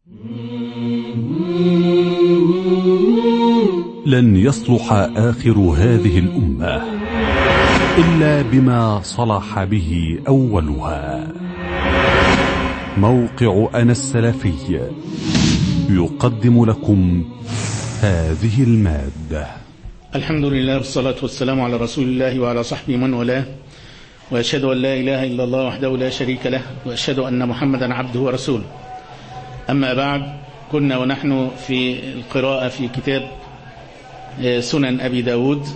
لن يصلح آخر هذه الأمة إلا بما صلح به أولها. موقع أنا السلفي يقدم لكم هذه المادة. الحمد لله والصلاة والسلام على رسول الله وعلى صحبه من والاه، وأشهد أن لا إله إلا الله وحده لا شريك له، وأشهد أن محمدا عبده ورسوله. أما بعد، كنا ونحن في القراءة في كتاب سنن أبي داود.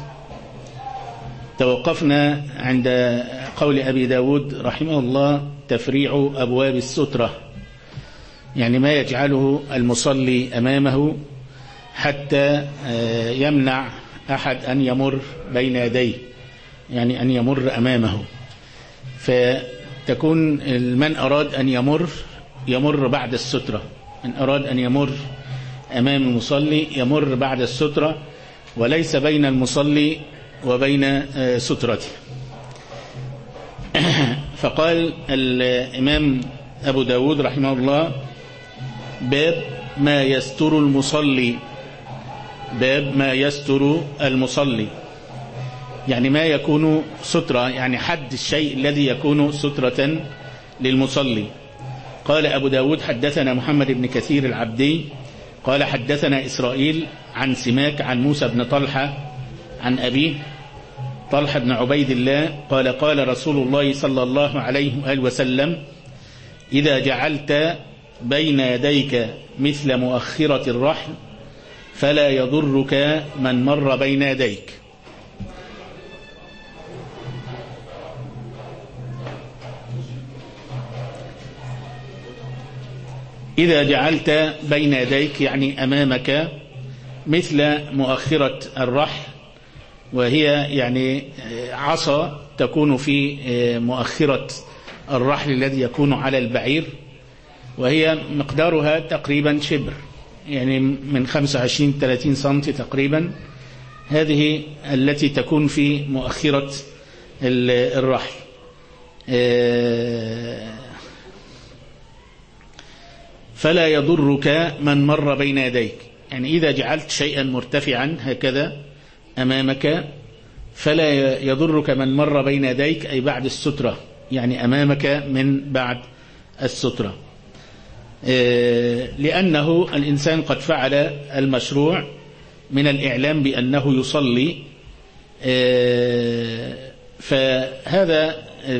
توقفنا عند قول أبي داود رحمه الله: تفريع أبواب السترة، يعني ما يجعله المصلي أمامه حتى يمنع أحد أن يمر بين يديه، يعني أن يمر أمامه، فتكون من أراد أن يمر بعد السترة، من أراد أن يمر أمام المصلي يمر بعد السترة، وليس بين المصلي وبين سترته. فقال الإمام أبو داود رحمه الله: باب ما يستر المصلي. باب ما يستر المصلي، يعني ما يكون سترة، يعني حد الشيء الذي يكون سترة للمصلي. قال أبو داود: حدثنا محمد بن كثير العبدي قال حدثنا إسرائيل عن سماك عن موسى بن طلحة عن أبيه طلحة بن عبيد الله قال: قال رسول الله صلى الله عليه وآله وسلم: إذا جعلت بين يديك مثل مؤخرة الرحل فلا يضرك من مر بين يديك. إذا جعلت بين يديك يعني أمامك مثل مؤخرة الرحل، وهي يعني عصا تكون في مؤخرة الرحل الذي يكون على البعير، وهي مقدارها تقريبا شبر، يعني من 25-30 سنتي تقريبا. هذه التي تكون في مؤخرة الرحل. فلا يضرك من مر بين يديك، يعني إذا جعلت شيئا مرتفعا هكذا أمامك فلا يضرك من مر بين يديك، أي بعد السترة، يعني أمامك من بعد السترة، لأنه الإنسان قد فعل المشروع من الإعلام بأنه يصلي. فهذا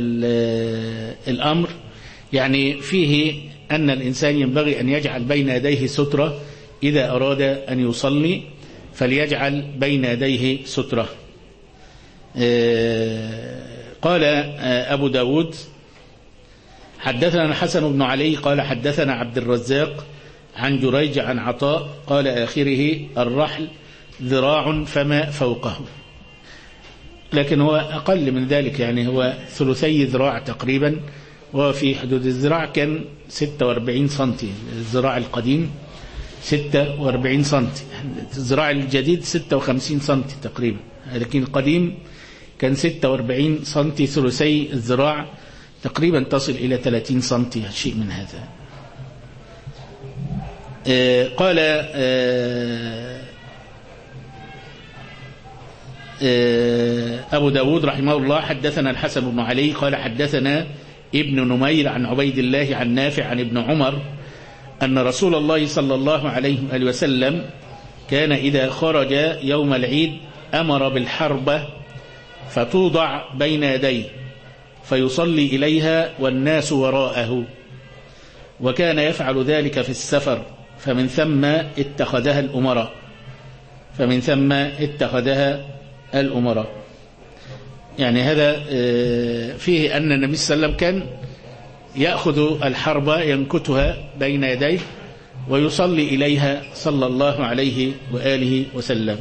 الأمر يعني فيه أن الإنسان ينبغي أن يجعل بين يديه سترة، إذا أراد أن يصلي فليجعل بين يديه سترة. قال أبو داود: حدثنا الحسن بن علي قال حدثنا عبد الرزاق عن جريج عن عطاء قال آخره: الرحل ذراع فما فوقه، لكن هو أقل من ذلك، يعني هو ثلثي ذراع تقريبا، وفي حدود الذراع كان 46 سنتي. الذراع القديم 46 سنتي، الذراع الجديد 56 سنتي تقريبا، لكن القديم كان 46 سنتي، ثلثي الذراع تقريبا تصل إلى 30 سنتي، شيء من هذا. قال أبو داود رحمه الله: حدثنا الحسن بن علي قال حدثنا ابن نمير عن عبيد الله عن نافع عن ابن عمر أن رسول الله صلى الله عليه وسلم كان إذا خرج يوم العيد أمر بالحربة فتوضع بين يديه فيصلي إليها والناس وراءه، وكان يفعل ذلك في السفر، فمن ثم اتخذها الأمراء. يعني هذا فيه أن النبي صلى الله عليه وسلم كان يأخذ الحربة ينكتها بين يديه ويصلي إليها صلى الله عليه وآله وسلم.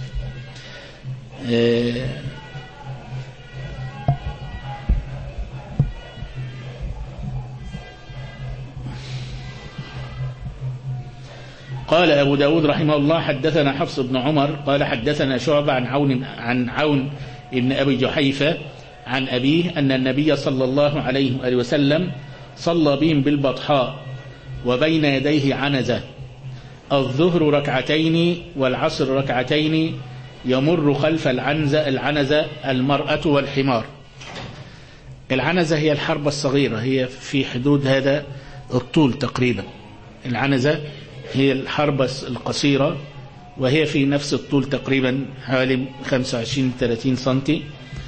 قال أبو داود رحمه الله: حدثنا حفص بن عمر قال حدثنا شعبة عن عون ابن أبي جحيفة عن أبيه أن النبي صلى الله عليه وسلم صلى بهم بالبطحاء، وبين يديه عنزة، الظهر ركعتين والعصر ركعتين، يمر خلف العنزة المرأة والحمار. العنزة هي الحربة الصغيرة، هي في حدود هذا الطول تقريبا. العنزة هي الحربة القصيرة وهي في نفس الطول تقريبا حوالي 25-30 سنتي.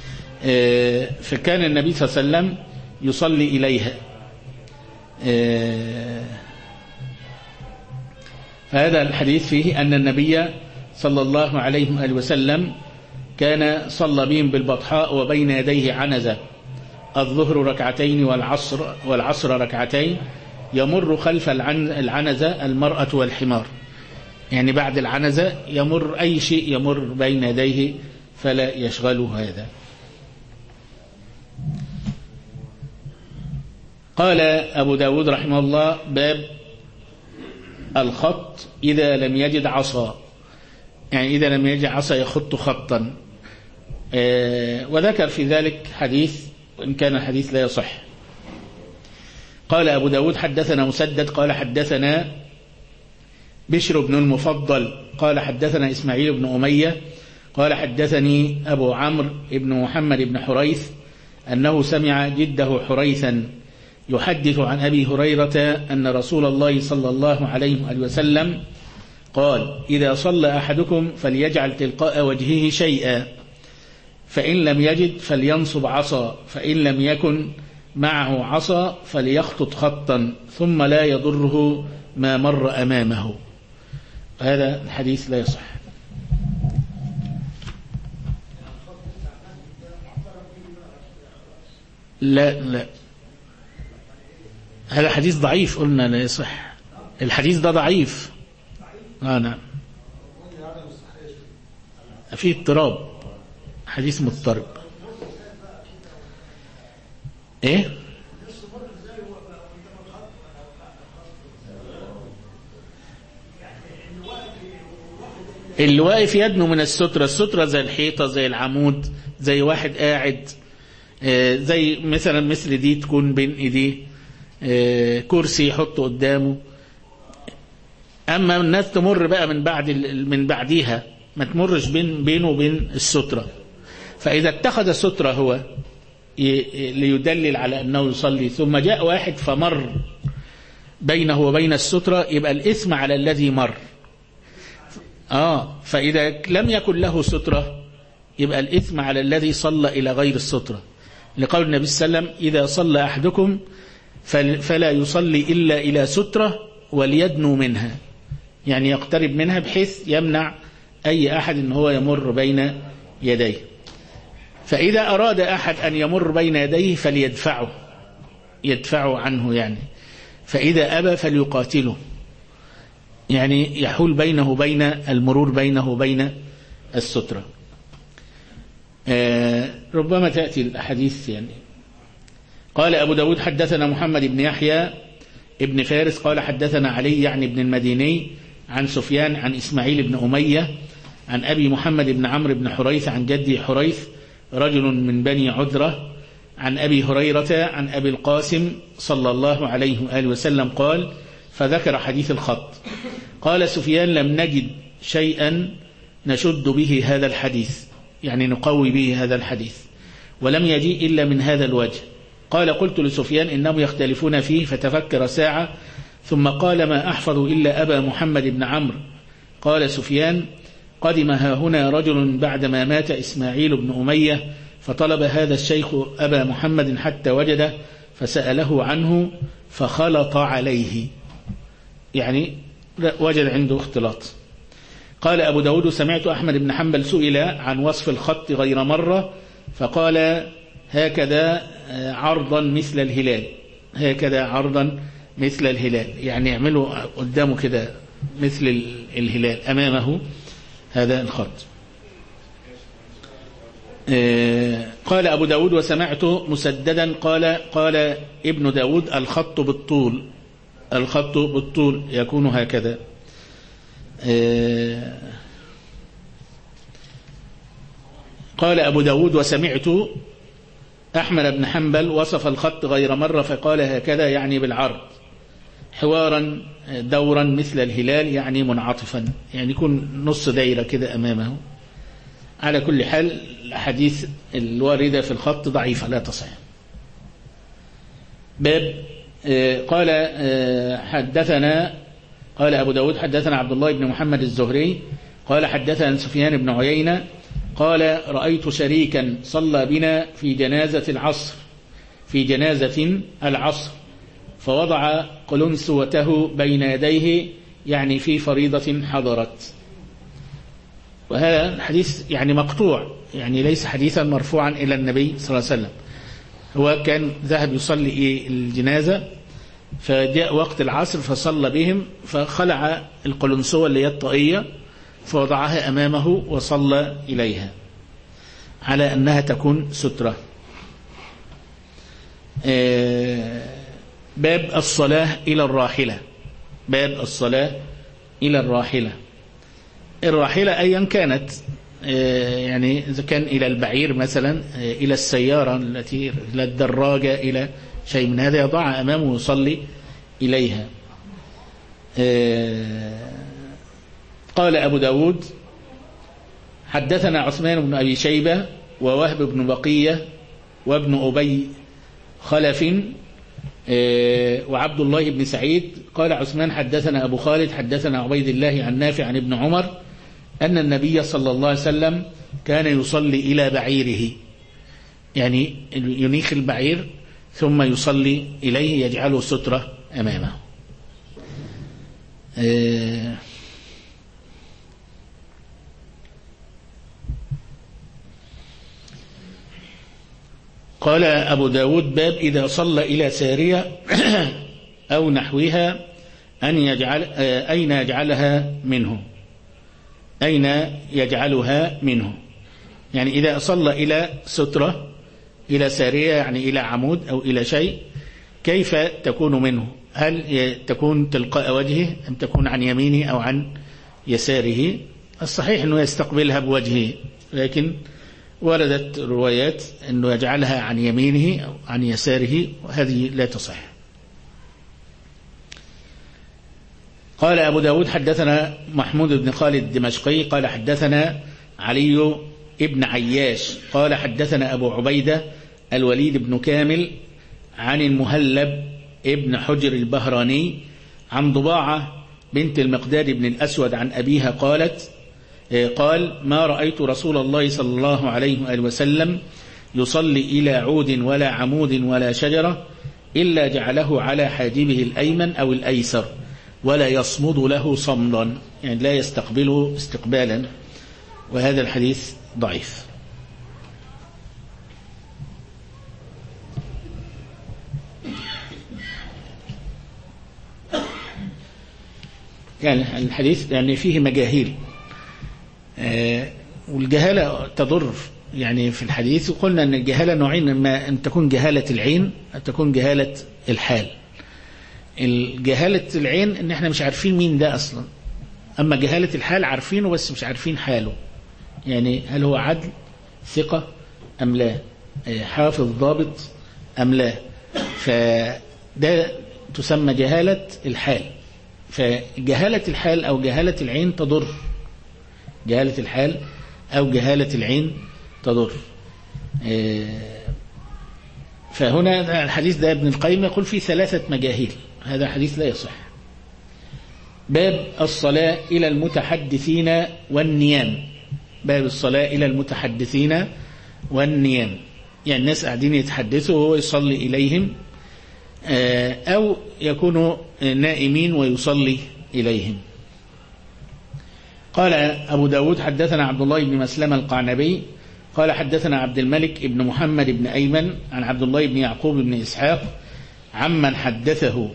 فكان النبي صلى الله عليه وسلم يصلي إليها. هذا الحديث فيه أن النبي صلى الله عليه وآله وسلم كان صلى بهم بالبطحاء وبين يديه عنزة، الظهر ركعتين والعصر ركعتين، يمر خلف العنزة المرأة والحمار. يعني بعد العنزة يمر أي شيء يمر بين يديه فلا يشغله هذا. قال أبو داود رحمه الله: باب الخط إذا لم يجد عصا، يعني إذا لم يجد عصا يخط خطا. وذكر في ذلك حديث وإن كان الحديث لا يصح. قال أبو داود: حدثنا مسدد قال حدثنا بشر بن المفضل قال حدثنا إسماعيل بن أمية قال حدثني أبو عمرو بن محمد بن حريث أنه سمع جده حريثا يحدث عن أبي هريرة أن رسول الله صلى الله عليه وسلم قال: إذا صلى أحدكم فليجعل تلقاء وجهه شيئا، فإن لم يجد فلينصب عصا، فإن لم يكن معه عصا فليخطط خطا ثم لا يضره ما مر أمامه. هذا الحديث لا يصح. لا هذا حديث ضعيف، قلنا لا يصح. الحديث ده ضعيف. نعم فيه اضطراب، حديث مضطرب. ايه اللي واقف يدنو من السترة، السترة زي الحيطة زي العمود زي واحد قاعد، زي مثل دي تكون بين ايديه، كرسي يحطه قدامه. اما الناس تمر بقى من بعديها، ما تمرش بينه وبين السترة. فاذا اتخذ السترة هو ليدلل على انه يصلي ثم جاء واحد فمر بينه وبين السترة، يبقى الاثم على الذي مر. فاذا لم يكن له سترة يبقى الاثم على الذي صلى الى غير السترة، لقول النبي صلى الله عليه وسلم: إذا صلى أحدكم فلا يصلي إلا إلى سترة وليدنو منها، يعني يقترب منها بحيث يمنع أي أحد أن هو يمر بين يديه. فإذا أراد أحد أن يمر بين يديه يدفعه عنه يعني. فإذا أبى فليقاتله، يعني يحول بينه وبين المرور بينه وبين السترة. ربما تأتي الأحاديث يعني. قال أبو داود: حدثنا محمد بن يحيى ابن فارس قال حدثنا علي يعني ابن المديني عن سفيان عن إسماعيل بن أمية عن أبي محمد بن عمرو بن حريث عن جدي حريث رجل من بني عذرة عن أبي هريرة عن أبي القاسم صلى الله عليه وآله وسلم قال، فذكر حديث الخط. قال سفيان: لم نجد شيئا نشد به هذا الحديث، يعني نقوي به هذا الحديث، ولم يجيء إلا من هذا الوجه. قال: قلت لسفيان: إنهم يختلفون فيه، فتفكر ساعة ثم قال: ما أحفظ إلا أبا محمد بن عمرو. قال سفيان: قدم هنا رجل بعدما مات إسماعيل بن أمية، فطلب هذا الشيخ أبا محمد حتى وجده، فسأله عنه فخلط عليه، يعني وجد عنده اختلاط. قال أبو داود: سمعت أحمد بن حنبل سئل عن وصف الخط غير مرة فقال: هكذا عرضا مثل الهلال، هكذا عرضا مثل الهلال، يعني يعملوا قدامه كده مثل الهلال أمامه هذا الخط. قال أبو داود: وسمعت مسددا قال ابن داود: الخط بالطول، الخط بالطول يكون هكذا. قال أبو داود: وسمعت أحمد بن حنبل وصف الخط غير مرة فقال: هكذا، يعني بالعرض، حوارا دورا مثل الهلال، يعني منعطفا، يعني يكون نص دايرة كده أمامه. على كل حال الحديث الواردة في الخط ضعيفة لا تصح. باب قال حدثنا، قال أبو داود حدثنا عبد الله بن محمد الزهري قال حدثنا سفيان بن عيينة قال رأيت شريكا صلى بنا في جنازة العصر فوضع قلنسوته بين يديه، يعني في فريضة حضرت. وهذا الحديث يعني مقطوع، يعني ليس حديثا مرفوعا إلى النبي صلى الله عليه وسلم. هو كان ذهب يصلي الجنازة، فجاء وقت العصر فصلى بهم، فخلع القلنسوة اللي هي الطاقية فوضعها أمامه وصلى إليها على أنها تكون سترة. باب الصلاة إلى الراحلة. باب الصلاة إلى الراحلة. الراحلة أيا كانت، يعني إذا كان إلى البعير مثلا، إلى السيارة التي إلى الدراجة، إلى شيء من هذا، يضع أمامه ويصلي إليها. قال أبو داود حدثنا عثمان بن أبي شيبة ووهب بن بقية وابن أبي خلف وعبد الله بن سعيد. قال عثمان حدثنا أبو خالد حدثنا عبيد الله عن نافع عن ابن عمر أن النبي صلى الله عليه وسلم كان يصلي إلى بعيره، يعني ينيخ البعير ثم يصلي إليه، يجعله سترة أمامه. قال أبو داود باب إذا صلى إلى سارية أو نحوها أين يجعلها منه، أين يجعلها منه، يعني إذا صلى إلى سترة، إلى سارية يعني إلى عمود أو إلى شيء، كيف تكون منه؟ هل تكون تلقاء وجهه أم تكون عن يمينه أو عن يساره؟ الصحيح أنه يستقبلها بوجهه، لكن وردت روايات أنه يجعلها عن يمينه أو عن يساره، وهذه لا تصح. قال أبو داود حدثنا محمود بن خالد الدمشقي قال حدثنا علي ابن عياش قال حدثنا أبو عبيدة الوليد بن كامل عن المهلب ابن حجر البهراني عن ضباعة بنت المقداد بن الأسود عن أبيها قال ما رأيت رسول الله صلى الله عليه وآله وسلم يصلي إلى عود ولا عمود ولا شجرة إلا جعله على حاجبه الأيمن أو الأيسر ولا يصمد له صمدا، يعني لا يستقبله استقبالا، وهذا الحديث ضعيف. يعني الحديث يعني فيه مجاهيل، والجهالة تضر يعني في الحديث. وقلنا أن الجهالة نوعين، ما أن تكون جهالة العين أن تكون جهالة الحال. الجهالة العين أن احنا مش عارفين مين ده أصلا، أما جهالة الحال عارفينه بس مش عارفين حاله، يعني هل هو عدل ثقة أم لا، حافظ ضابط أم لا، فده تسمى جهالة الحال. فجهالة الحال أو جهالة العين تضر، جهالة الحال أو جهالة العين تضر. فهنا الحديث ده ابن القيم يقول فيه 3 مجاهيل، هذا حديث لا يصح. باب الصلاة إلى المتحدثين والنيام. باب الصلاة إلى المتحدثين والنيام، يعني الناس قاعدين يتحدثوا وهو يصلي إليهم، أو يكونوا نائمين ويصلي إليهم. قال أبو داود حدثنا عبد الله بن مسلمة القعنبي قال حدثنا عبد الملك بن محمد بن أيمن عن عبد الله بن يعقوب بن إسحاق عمن حدثه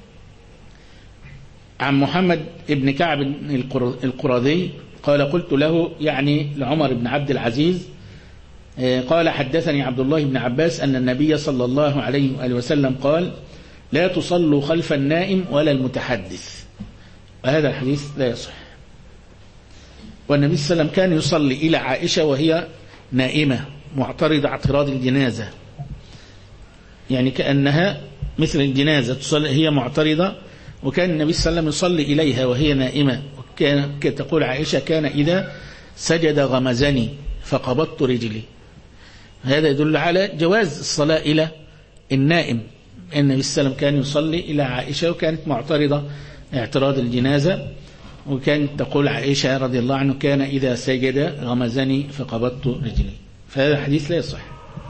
عن محمد بن كعب القرظي قال قلت له، يعني لعمر بن عبد العزيز، قال حدثني عبد الله بن عباس أن النبي صلى الله عليه وآله وسلم قال لا تصلوا خلف النائم ولا المتحدث، وهذا الحديث لا يصح. والنبي صلى الله عليه وسلم كان يصلي إلى عائشة وهي نائمة معترضة اعتراض يعني كأنها مثل الجنازة، تصلي هي معترضة وكان النبي صلى الله عليه وسلم يصلي إليها وهي نائمة، وكان تقول عائشة كان إذا سجد غمزني فقبضت رجلي. هذا يدل على جواز الصلاة إلى النائم. النبي صلى الله عليه وسلم كان يصلي إلى عائشة وكانت معترضة اعتراض الجنازة، وكانت تقول عائشة رضي الله عنه كان إذا سجد غمزني فقبضت رجلي. فهذا الحديث لا يصح.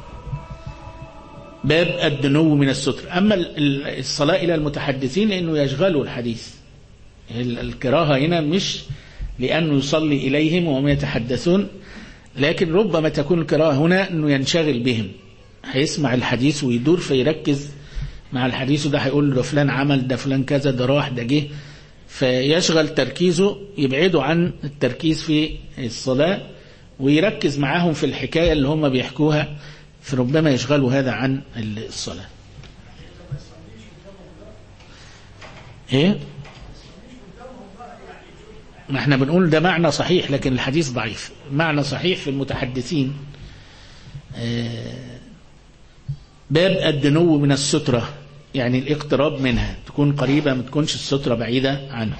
باب الدنو من الستر. أما الصلاة إلى المتحدثين لأنه يشغلوا الحديث، الكراهة هنا مش لأنه يصلي إليهم وهم يتحدثون، لكن ربما تكون الكراهة هنا أنه ينشغل بهم، هيسمع الحديث ويدور فيركز مع الحديث، وده هيقول ده فلان عمل، ده فلان كذا، ده راح، ده جه، فيشغل تركيزه، يبعده عن التركيز في الصلاة ويركز معاهم في الحكاية اللي هم بيحكوها، فربما يشغلوا هذا عن الصلاة. ايه؟ ما احنا بنقول ده معنى صحيح لكن الحديث ضعيف. معنى صحيح في المتحدثين باب الدنو من السترة، يعني الاقتراب منها، تكون قريبة ما تكونش السترة بعيدة عنه.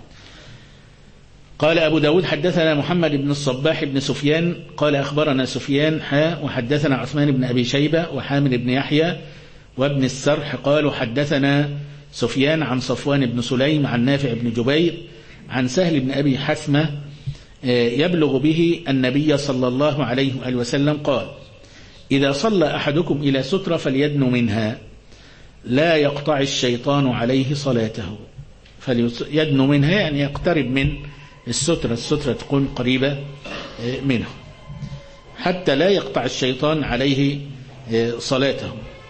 قال أبو داود حدثنا محمد بن الصباح بن سفيان قال أخبرنا سفيان وحدثنا عثمان بن أبي شيبة وحامد بن يحيى وابن السرح قالوا حدثنا سفيان عن صفوان بن سليم عن نافع بن جبير عن سهل بن أبي حثمة يبلغ به النبي صلى الله عليه وآله وسلم قال إذا صلى أحدكم إلى سترة فليدن منها لا يقطع الشيطان عليه صلاته. فليدن منها يعني يقترب من السترة، السترة تكون قريبة منه حتى لا يقطع الشيطان عليه صلاته.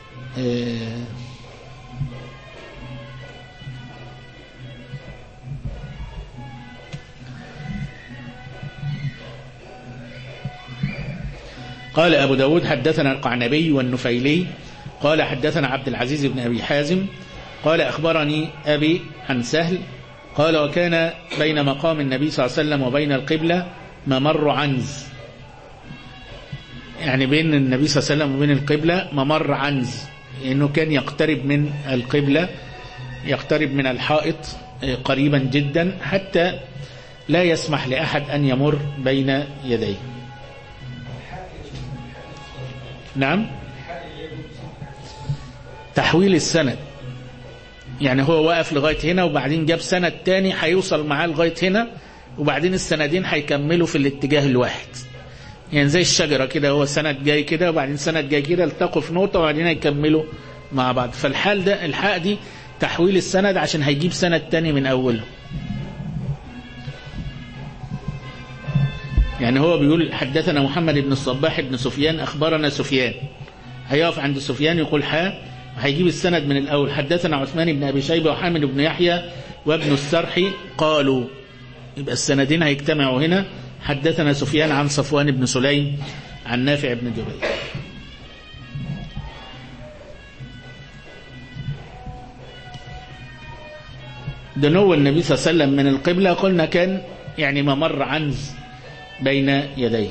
قال أبو داود حدثنا القعنبي والنفيلي قال حدثنا عبد العزيز بن أبي حازم قال أخبرني أبي عن سهل قال وكان بين مقام النبي صلى الله عليه وسلم وبين القبلة ممر عنز، يعني بين النبي صلى الله عليه وسلم وبين القبلة ممر عنز، لأنه كان يقترب من القبلة، يقترب من الحائط قريبا جدا حتى لا يسمح لأحد أن يمر بين يديه. نعم، تحويل السند، يعني هو واقف لغاية هنا وبعدين جاب سند تاني هيوصل معاه لغاية هنا، وبعدين السندين هيكملوا في الاتجاه الواحد، يعني زي الشجرة كده، هو سند جاي كده وبعدين سند جاي كده، التقوا في نقطة وبعدين هيكملوا مع بعض. فالحال ده الحق دي تحويل السند عشان هيجيب سند تاني من أوله. يعني هو بيقول حدثنا محمد بن الصباح بن سفيان أخبرنا سفيان، هيقف عند سفيان يقول هيجيب السند من الأول. حدثنا عثمان بن أبي شيبة وحامد بن يحيى وابن السرح قالوا، يبقى السندين هيجتمعوا هنا. حدثنا سفيان عن صفوان بن سليم عن نافع بن جبير. دنو النبي صلى الله عليه وسلم من القبلة قلنا كان يعني ممر عنز بين يديه.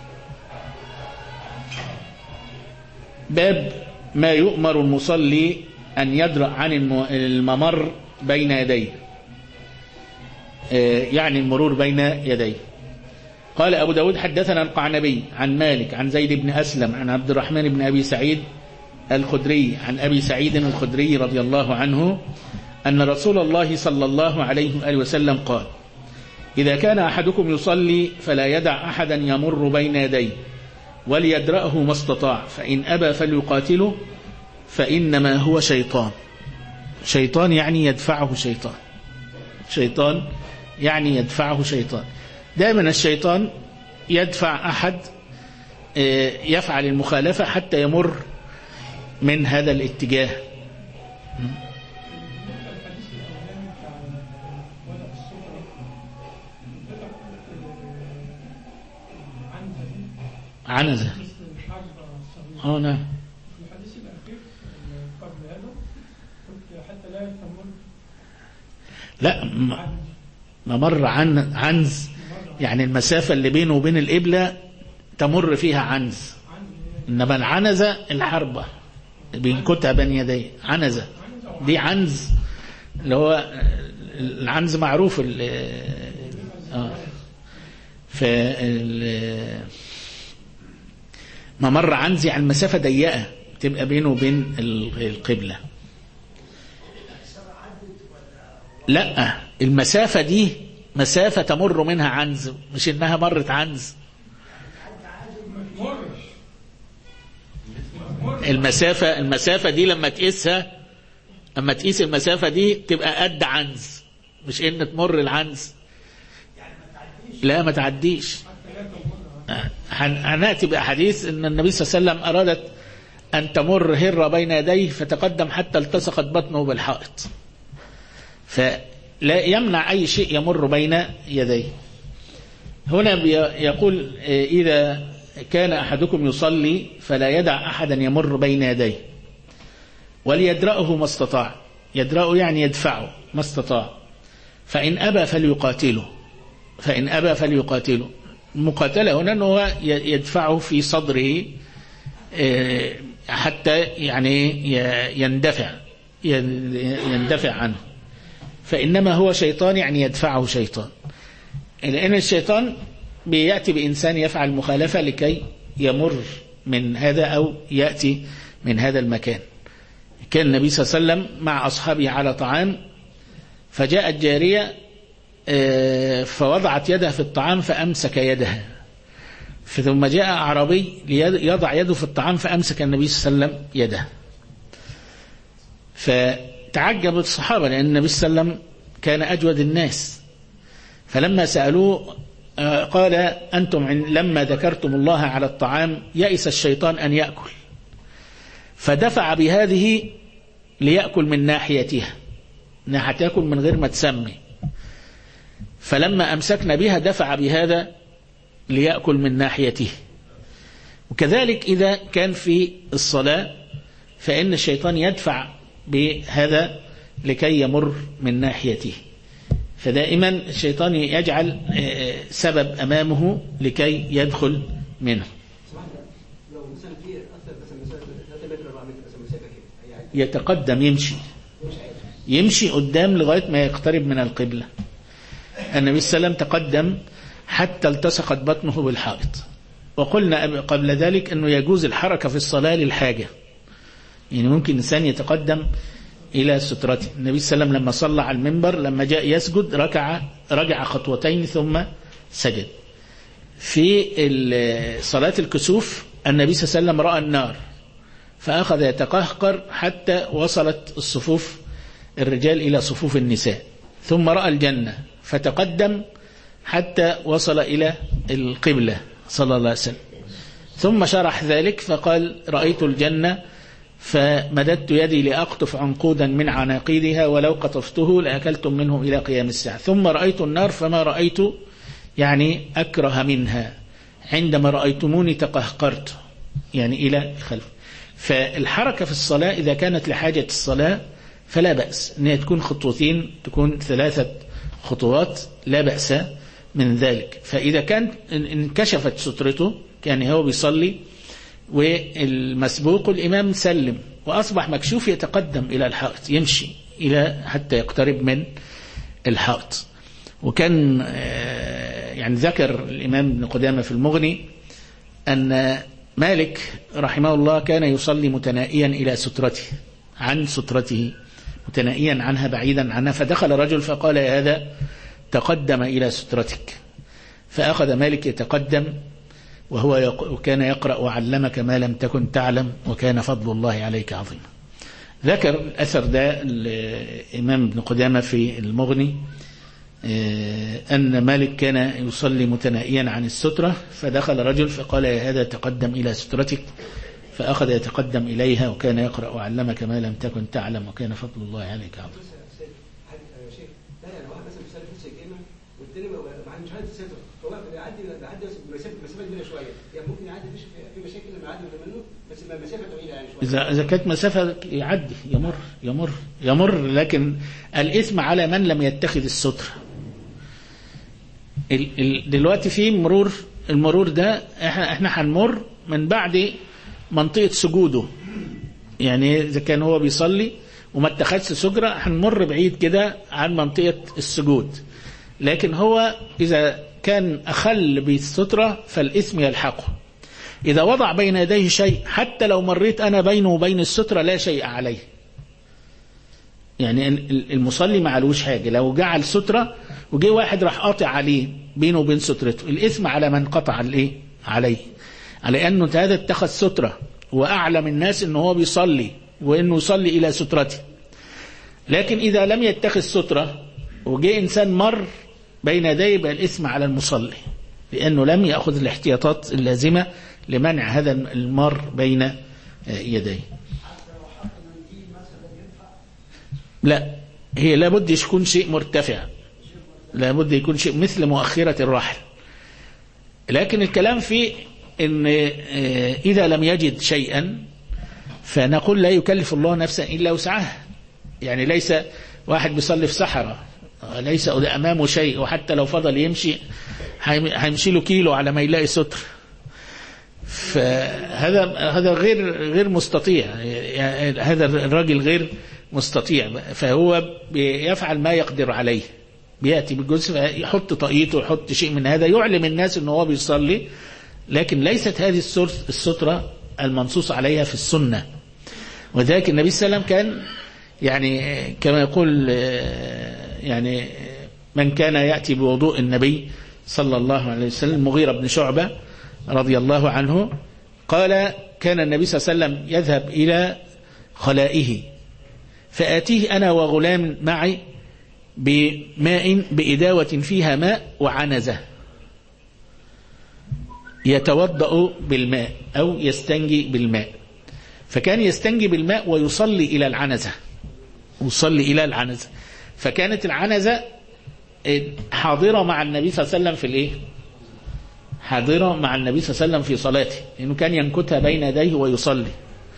باب ما يؤمر المصلي أن يدرأ عن الممر بين يديه، يعني المرور بين يديه. قال أبو داود حدثنا القعنبي عن مالك عن زيد بن أسلم عن عبد الرحمن بن أبي سعيد الخدري عن أبي سعيد الخدري رضي الله عنه أن رسول الله صلى الله عليه وآله وسلم قال إذا كان أحدكم يصلي فلا يدع أحدا يمر بين يديه وليدرأه ما استطاع، فإن أبى فليقاتله فإنما هو شيطان. شيطان يعني يدفعه شيطان، شيطان يعني يدفعه شيطان. دائما الشيطان يدفع أحد يفعل المخالفة حتى يمر من هذا الاتجاه. عنزة نعم. في الحديث الأخير قبل هذا حتى لا تمر، لا ممر عنز يعني المسافة اللي بينه وبين القبلة تمر فيها عنز، إنما العنزة الحربة بينكتها بين يديه. عنزة دي عنز اللي هو العنز معروف ما مر عنزي على المسافة ضيقة تبقى بينه وبين القبلة. لا، المسافة دي مسافة تمر منها عنز، مش انها مرت عنز. المسافة دي لما تقيسها، اما تقيس المسافة دي تبقى قد عنز، مش ان تمر العنز. لا ما تعديش. هنأتي بأحاديث ان النبي صلى الله عليه وسلم ارادت ان تمر هرة بين يديه فتقدم حتى التصقت بطنه بالحائط، فلا يمنع اي شيء يمر بين يديه. هنا يقول اذا كان احدكم يصلي فلا يدع احدا يمر بين يديه وليدرأه ما استطاع. يدرأه يعني يدفعه ما استطاع. فإن أبى فليقاتله. المقاتلة هنا أنه يدفعه في صدره حتى يعني يندفع عنه. فإنما هو شيطان، يعني يدفعه شيطان، لأن الشيطان بيأتي بإنسان يفعل مخالفة لكي يمر من هذا أو يأتي من هذا المكان. كان النبي صلى الله عليه وسلم مع أصحابه على طعام، فجاءت جارية فوضعت يدها في الطعام فأمسك يدها، ثم جاء أعرابي ليضع يده في الطعام فأمسك النبي صلى الله عليه وسلم يده. فتعجب الصحابة لأن النبي صلى الله عليه وسلم كان أجود الناس، فلما سألوه قال أنتم لما ذكرتم الله على الطعام يئس الشيطان أن يأكل، فدفع بهذه ليأكل من ناحيتها، تأكل من غير ما تسمي. فلما أمسكنا بها دفع بهذا ليأكل من ناحيته. وكذلك إذا كان في الصلاة فإن الشيطان يدفع بهذا لكي يمر من ناحيته. فدائما الشيطان يجعل سبب أمامه لكي يدخل منه. يتقدم، يمشي قدام لغاية ما يقترب من القبلة. النبي صلى الله عليه وسلم تقدم حتى التصقت بطنه بالحائط. وقلنا قبل ذلك أنه يجوز الحركة في الصلاة للحاجة، يعني ممكن إنسان يتقدم إلى سترته. النبي صلى الله عليه وسلم لما صلى على المنبر لما جاء يسجد رجع خطوتين ثم سجد. في صلاة الكسوف النبي صلى الله عليه وسلم رأى النار فأخذ يتقهقر حتى وصلت الصفوف الرجال إلى صفوف النساء، ثم رأى الجنة فتقدم حتى وصل إلى القبلة صلى الله عليه وسلم، ثم شرح ذلك فقال رأيت الجنة فمددت يدي لأقطف عنقودا من عناقيدها ولو قطفته لأكلتم منه إلى قيام الساعة، ثم رأيت النار فما رأيت يعني أكره منها، عندما رأيتموني تقهقرت، يعني إلى الخلف. فالحركة في الصلاة إذا كانت لحاجة الصلاة فلا بأس أنها تكون خطوتين، تكون 3 خطوات، لا بأس من ذلك. فإذا كان انكشفت سترته كان هو بيصلي والمسبوق الإمام سلم وأصبح مكشوف، يتقدم إلى الحائط، يمشي إلى حتى يقترب من الحائط. وكان يعني ذكر الإمام ابن قدامة في المغني أن مالك رحمه الله كان يصلي متنائيا إلى سترته، عن سترته، متنائيا عنها بعيدا عنها، فدخل رجل فقال يا هذا تقدم إلى سترتك، فأخذ مالك يتقدم وكان يقرأ وعلمك ما لم تكن تعلم وكان فضل الله عليك عظيما. ذكر الأثر ده الإمام ابن قدامة في المغني أن مالك كان يصلي متنائيا عن السترة، فدخل رجل فقال يا هذا تقدم إلى سترتك، فأخذ يتقدم إليها وكان يقرأ وعلمك ما لم تكن تعلم وكان فضل الله عليك عظيما. إذا كانت مسافة يعدي يمر، لكن الإثم على من لم يتخذ الستر. دلوقتي في المرور ده احنا هنمر من بعد منطقة سجوده، يعني إذا كان هو بيصلي وما اتخذش سترة هنمر بعيد كده عن منطقة السجود. لكن هو إذا كان أخل بالسترة فالإثم يلحقه. إذا وضع بين يديه شيء حتى لو مريت أنا بينه وبين السترة لا شيء عليه. يعني المصلي ما علوش حاجة، لو جعل سترة وجي واحد راح قاطع عليه بينه وبين سترته، الإثم على من قطع عليه، على أنه هذا اتخذ سترة وأعلم الناس أنه هو بيصلي وأنه يصلي إلى سترته. لكن إذا لم يتخذ سترة وجي إنسان مر بين يديه يبقى الإثم على المصلي، لأنه لم يأخذ الاحتياطات اللازمة لمنع هذا المار بين يديه. لا، هي لابد يكون شيء مرتفع، لابد يكون شيء مثل مؤخرة الرحل. لكن الكلام فيه إن إذا لم يجد شيئا فنقول لا يكلف الله نفسا إلا وسعها. يعني ليس واحد بيصلي في صحراء ليس أمامه شيء، وحتى لو فضل يمشي هيمشي له كيلو على ما يلاقي ستر، فهذا غير مستطيع. يعني هذا الراجل غير مستطيع، فهو يفعل ما يقدر عليه، بيأتي بالجزء يحط طاقيته يحط شيء من هذا يعلم الناس أنه هو بيصلي، لكن ليست هذه السترة المنصوص عليها في السنة. وذلك النبي صلى الله عليه وسلم كان يعني كما يقول يعني من كان يأتي بوضوء النبي صلى الله عليه وسلم، المغيرة بن شعبة رضي الله عنه قال كان النبي صلى الله عليه وسلم يذهب إلى خلائه فآتيه أنا وغلام معي بماء بإداوة فيها ماء وعنزة، يتوضأ بالماء أو يستنجي بالماء. فكان يستنجي بالماء ويصلي إلى العنزة، فكانت العنزة حاضرة مع النبي صلى الله عليه وسلم في الإيه؟ حاضرة مع النبي صلى الله عليه وسلم في صلاته، لأنه كان ينكتها بين يديه ويصلي.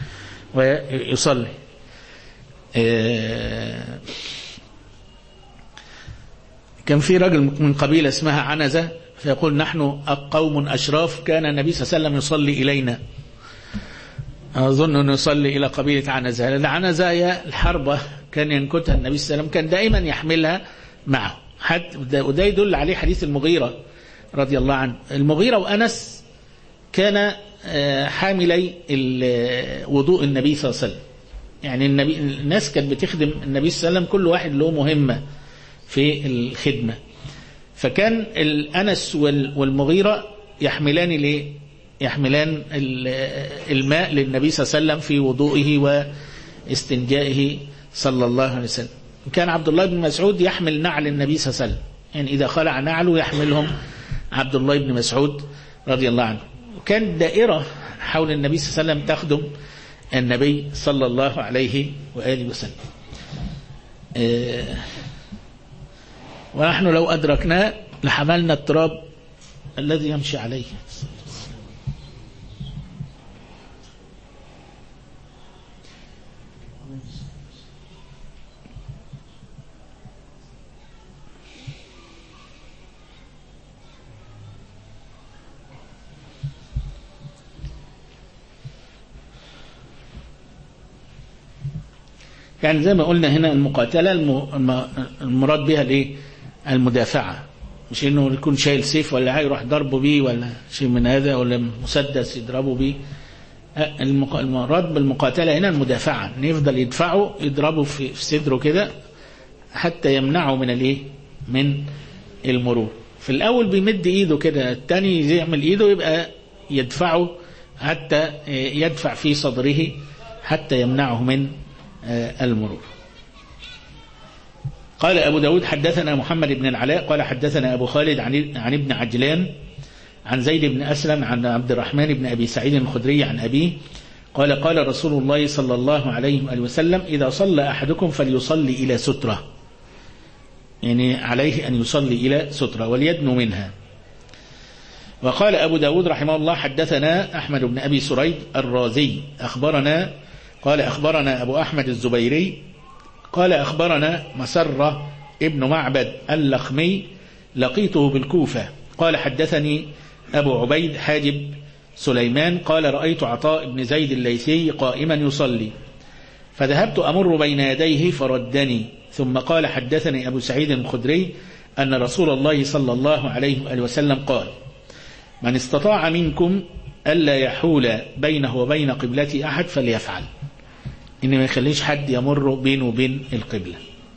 كان في رجل من قبيلة اسمها عنزة فيقول نحن قوم أشراف كان النبي صلى الله عليه وسلم يصلي إلينا. أظن أنه يصلي إلى قبيلة عنزة. العنزة هي الحربة كان ينكتها النبي صلى الله عليه وسلم، كان دائما يحملها معه. وده يدل عليه حديث المغيرة رضي الله عنه. المغيرة وأنس كان حاملي وضوء النبي صلى الله عليه وسلم. يعني الناس كانت بتخدم النبي صلى الله عليه وسلم، كل واحد له مهمة في الخدمة. فكان الأنس والمغيرة يحملان الماء للنبي صلى الله عليه وسلم في وضوئه واستنجائه صلى الله عليه وسلم. كان عبد الله بن مسعود يحمل نعل النبي صلى الله عليه وسلم، يعني إذا خلع نعله يحملهم عبد الله بن مسعود رضي الله عنه. وكان دائرة حول النبي صلى الله عليه وسلم تخدم النبي صلى الله عليه وآله وسلم. ونحن لو أدركناه لحملنا التراب الذي يمشي عليه. يعني زي ما قلنا هنا المقاتلة المراد بها الايه؟ المدافعة، مش انه يكون شايل سيف ولا يروح ضربه بيه ولا شيء من هذا، ولا مسدس يضربه بيه. المراد بالمقاتلة هنا المدافعة، ان يفضل يدفعه يضربه في صدره كده حتى يمنعه من الايه؟ من المرور. في الاول بيمد ايده كده، الثاني يعمل ايده يبقى يدفعه حتى يدفع في صدره حتى يمنعه من المرور. قال أبو داود حدثنا محمد بن العلاء قال حدثنا أبو خالد عن ابن عجلان عن زيد بن أسلم عن عبد الرحمن بن أبي سعيد الخدري عن أبيه قال قال رسول الله صلى الله عليه وآله وسلم إذا صلى أحدكم فليصلي إلى سترة، يعني عليه أن يصلي إلى سترة وليدنو منها. وقال أبو داود رحمه الله حدثنا أحمد بن أبي سريد الرازي قال أخبرنا أبو أحمد الزبيري قال أخبرنا مسرة ابن معبد اللخمي لقيته بالكوفة قال حدثني أبو عبيد حاجب سليمان قال رأيت عطاء بن زيد الليثي قائما يصلي فذهبت أمر بين يديه فردني، ثم قال حدثني أبو سعيد الخدري أن رسول الله صلى الله عليه وآله وسلم قال: من استطاع منكم ألا يحول بينه وبين قبلة أحد فليفعل، إن ما يخليش حد يمر بينه وبين القبلة.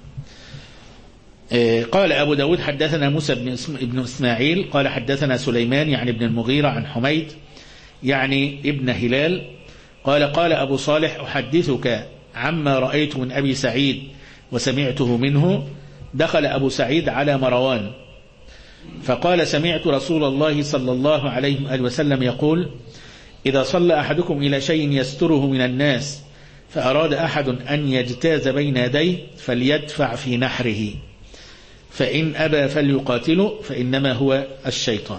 قال أبو داود حدثنا موسى بن إسماعيل قال حدثنا سليمان يعني ابن المغيرة عن حميد يعني ابن هلال قال قال أبو صالح: أحدثك عما رأيت من أبي سعيد وسمعته منه. دخل أبو سعيد على مروان فقال: سمعت رسول الله صلى الله عليه وآله وسلم يقول: إذا صلى أحدكم إلى شيء يستره من الناس فأراد أحد أن يجتاز بين يديه فليدفع في نحره، فإن أبى فليقاتله فإنما هو الشيطان.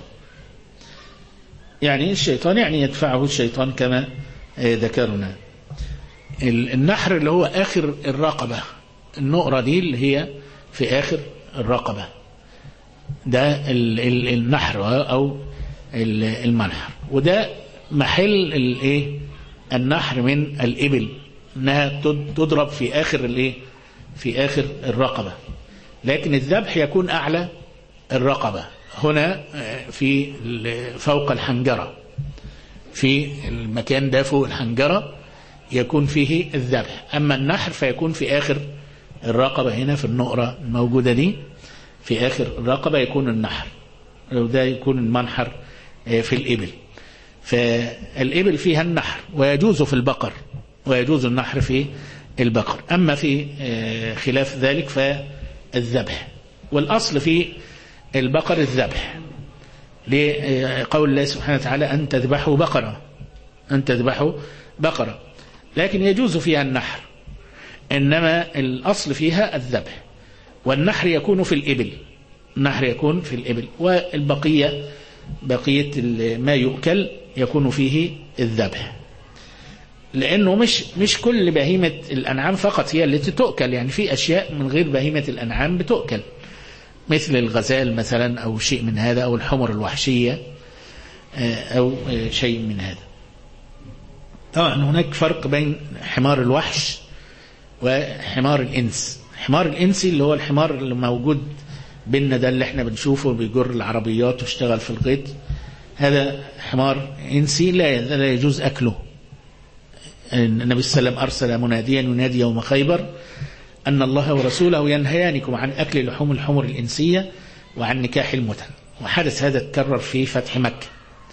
يعني الشيطان يعني يدفعه الشيطان كما ذكرنا. النحر اللي هو آخر الرقبة، النقرة دي اللي هي في آخر الرقبة، ده النحر أو المنحر، وده محل النحر من الإبل، انها تضرب في آخر في آخر الرقبة، لكن الذبح يكون أعلى الرقبة هنا في فوق الحنجرة، في المكان ده فوق الحنجرة يكون فيه الذبح. أما النحر فيكون في آخر الرقبة، هنا في النقرة الموجودة دي في آخر الرقبة يكون النحر، وده يكون المنحر في الإبل. فالإبل فيها النحر، ويجوز في البقر، ويجوز النحر في البقر. أما في خلاف ذلك فالذبح، والأصل في البقر الذبح، لقول الله سبحانه وتعالى: أن تذبحوا بقرة، أن تذبحوا بقرة، لكن يجوز فيها النحر، إنما الأصل فيها الذبح. والنحر يكون في الإبل، النحر يكون في الإبل، والبقية بقية ما يؤكل يكون فيه الذبح، لأنه مش كل بهيمة الأنعام فقط هي التي تؤكل، يعني في أشياء من غير بهيمة الأنعام بتؤكل، مثل الغزال مثلا أو شيء من هذا، أو الحمر الوحشية أو شيء من هذا. طبعا هناك فرق بين حمار الوحش وحمار الإنس. حمار الإنس اللي هو الحمار اللي موجود بيننا ده، اللي احنا بنشوفه بيجر العربيات واشتغل في الغيط، هذا حمار إنسي لا يجوز أكله. النبي صلى الله عليه وسلم أرسل مناديا ينادي يوم خيبر أن الله ورسوله ينهيانكم عن أكل لحوم الحمر الإنسية وعن نكاح المتع. وحدث هذا تكرر في فتح مكة.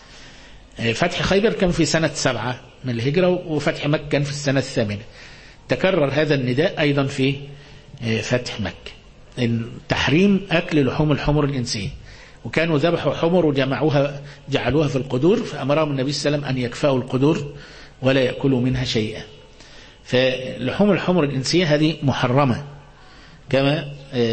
فتح خيبر كان في سنة 7 من الهجرة، وفتح مكة كان في السنة 8. تكرر هذا النداء أيضا في فتح مكة، تحريم أكل لحوم الحمر الإنسية. وكانوا ذبحوا حمر جعلوها في القدور، فأمرهم النبي صلى الله عليه وسلم أن يكفأوا القدور ولا يأكلوا منها شيئا. فلحوم الحمر الإنسية هذه محرمة، كما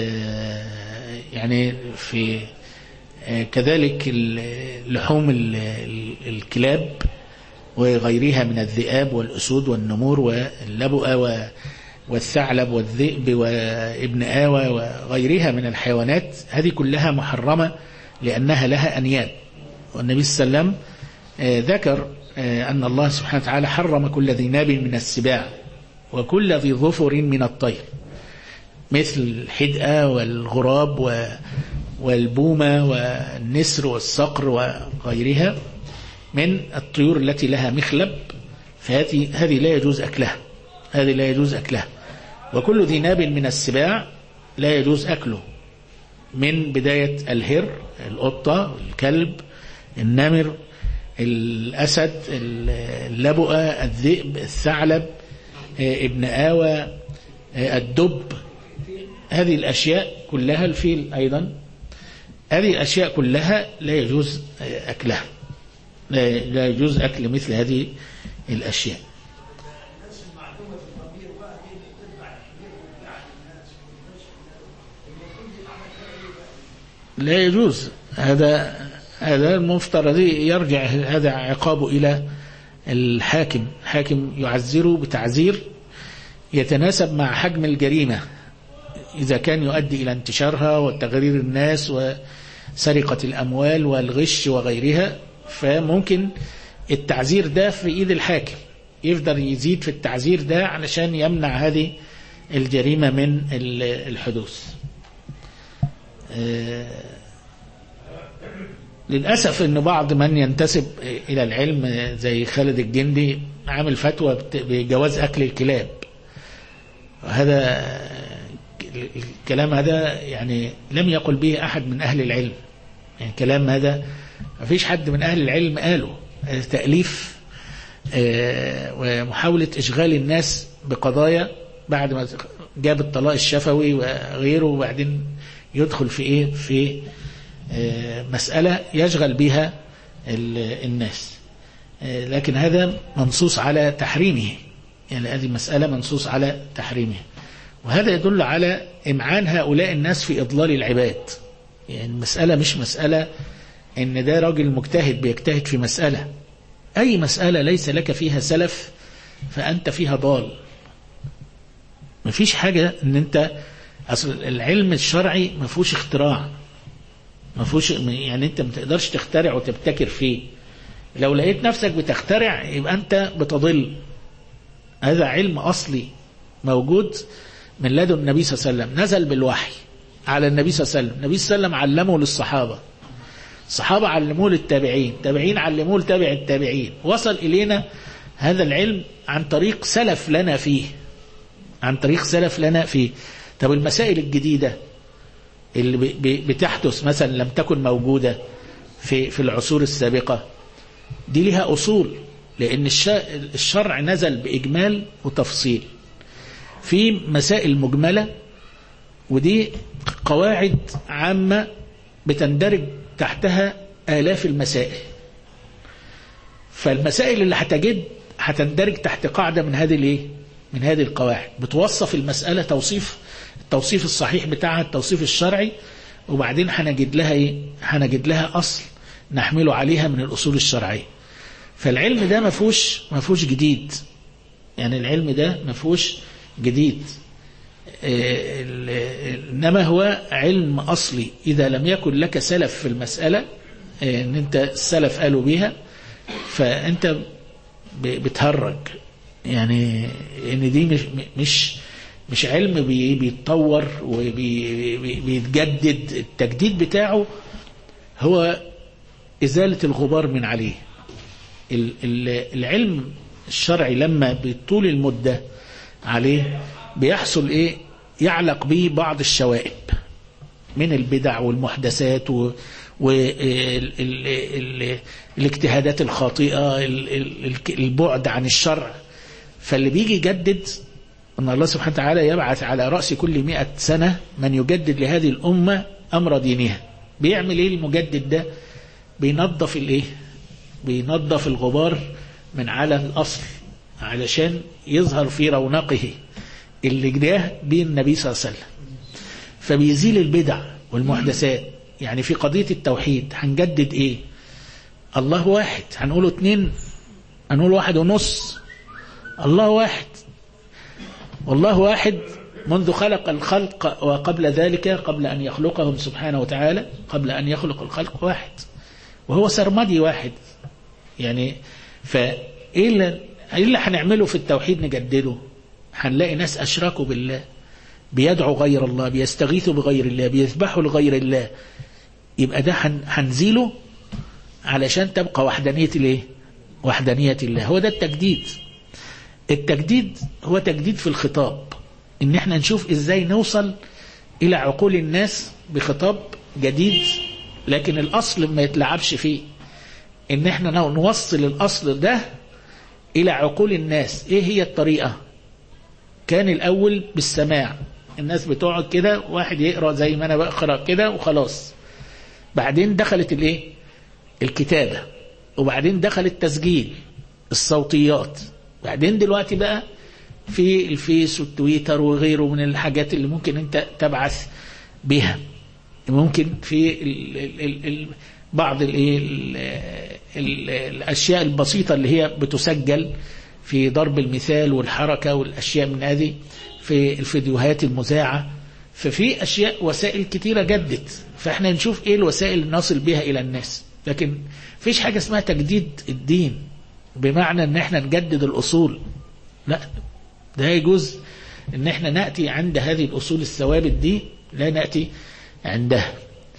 يعني في كذلك لحوم الكلاب وغيرها من الذئاب والأسود والنمور واللبؤة والثعلب والذئب وابن آوى وغيرها من الحيوانات، هذه كلها محرمة لأنها لها أنياب. والنبي صلى الله عليه وسلم ذكر أن الله سبحانه وتعالى حرم كل ذي ناب من السباع وكل ذي ظفر من الطير، مثل الحدأة والغراب والبومة والنسر والصقر وغيرها من الطيور التي لها مخلب، فهذه لا يجوز أكلها، هذه لا يجوز أكلها. وكل ذي ناب من السباع لا يجوز أكله، من بداية الهر، القطة، الكلب، النمر، الأسد، اللبؤة، الذئب، الثعلب، ابن آوى، الدب، هذه الأشياء كلها، الفيل أيضا، هذه الأشياء كلها لا يجوز أكلها، لا يجوز أكل مثل هذه الأشياء. لا يجوز، هذا المفترض يرجع هذا عقابه إلى الحاكم يعزره بتعزير يتناسب مع حجم الجريمة. إذا كان يؤدي إلى انتشارها وتغرير الناس وسرقة الأموال والغش وغيرها، فممكن التعزير ده في إيد الحاكم، يفضل يزيد في التعزير ده علشان يمنع هذه الجريمة من الحدوث. للأسف أن بعض من ينتسب إلى العلم زي خالد الجندي عامل فتوى بجواز أكل الكلاب. هذا الكلام هذا يعني لم يقل به أحد من أهل العلم، يعني كلام هذا ما فيش حد من أهل العلم قاله. تأليف ومحاولة إشغال الناس بقضايا بعد ما جاب الطلاق الشفوي وغيره، وبعدين يدخل في إيه، في مسألة يشغل بها الناس. لكن هذا منصوص على تحريمه، يعني هذه مسألة منصوص على تحريمه، وهذا يدل على إمعان هؤلاء الناس في إضلال العباد. يعني المسألة مش مسألة إن ده راجل مجتهد بيجتهد في مسألة، أي مسألة ليس لك فيها سلف فأنت فيها ضال. مفيش حاجة إن أنت أصل العلم الشرعي مفهوش اختراع، مفهوش يعني أنت متقدرش تخترع وتبتكر فيه. لو لقيت نفسك بتخترع يبقى أنت بتضل. هذا علم أصلي موجود من لدن النبي صلى الله عليه وسلم، نزل بالوحي على النبي صلى الله عليه وسلم. النبي صلى الله عليه وسلم علمه للصحابة، الصحابة علموه للتابعين، التابعين علموه لتابع التابعين، وصل إلينا هذا العلم عن طريق سلف لنا فيه، عن طريق سلف لنا فيه. طب المسائل الجديدة اللي بتحدث مثلا لم تكن موجودة في العصور السابقة، دي لها أصول، لأن الشرع نزل بإجمال وتفصيل. في مسائل مجملة ودي قواعد عامة بتندرج تحتها آلاف المسائل، فالمسائل اللي هتندرج تحت قاعدة من هذه القواعد بتوصف المسألة التوصيف الصحيح بتاعها، التوصيف الشرعي، وبعدين هنجد لها أصل نحمله عليها من الأصول الشرعية. فالعلم ده مفهوش جديد، يعني العلم ده مفهوش جديد، إنما هو علم أصلي. إذا لم يكن لك سلف في المسألة إن أنت السلف قالوا بيها فأنت بتهرج، يعني إن دي مش علم بيتطور وبيتجدد. التجديد بتاعه هو إزالة الغبار من عليه. العلم الشرعي لما بطول المدة عليه بيحصل إيه؟ يعلق به بعض الشوائب من البدع والمحدثات والاجتهادات الخاطئة، البعد عن الشرع. فاللي بيجي يجدد أن الله سبحانه وتعالى يبعث على رأس كل 100 سنة من يجدد لهذه الأمة أمر دينها. بيعمل إيه المجدد ده؟ بينظف الغبار من على الأصل علشان يظهر في رونقه اللي جاه به النبي صلى الله عليه وسلم. فبيزيل البدع والمحدثات. يعني في قضية التوحيد هنجدد إيه؟ الله واحد، هنقوله 2، هنقول 1.5. الله واحد، والله واحد منذ خلق الخلق، وقبل ذلك قبل أن يخلقهم سبحانه وتعالى، قبل أن يخلق الخلق واحد، وهو سرمدي واحد. يعني فإيه اللي هنعمله في التوحيد نجدده؟ هنلاقي ناس أشركوا بالله، بيدعوا غير الله، بيستغيثوا بغير الله، بيذبحوا لغير الله. يبقى ده هنزيله علشان تبقى وحدانية الله. هو ده التجديد. التجديد هو تجديد في الخطاب، ان احنا نشوف ازاي نوصل الى عقول الناس بخطاب جديد، لكن الاصل ما يتلعبش فيه، ان احنا نوصل الاصل ده الى عقول الناس. ايه هي الطريقة؟ كان الاول بالسماع، الناس بتقعد كده، واحد يقرأ زي ما انا بقرأ كده وخلاص. بعدين دخلت الكتابة، وبعدين دخل التسجيل، الصوتيات، بعدين دلوقتي بقى في الفيس والتويتر وغيره من الحاجات اللي ممكن انت تبعث بها. ممكن في بعض الاشياء البسيطة اللي هي بتسجل في ضرب المثال والحركة والاشياء من هذه، في الفيديوهات المذاعة. ففي اشياء وسائل كتيرة جدت، فاحنا نشوف ايه الوسائل اللي نصل بها الى الناس. لكن فيش حاجة اسمها تجديد الدين. بمعنى ان احنا نجدد الأصول، لا، ده يجوز ان احنا نأتي عند هذه الأصول الثوابت دي، لا نأتي عندها.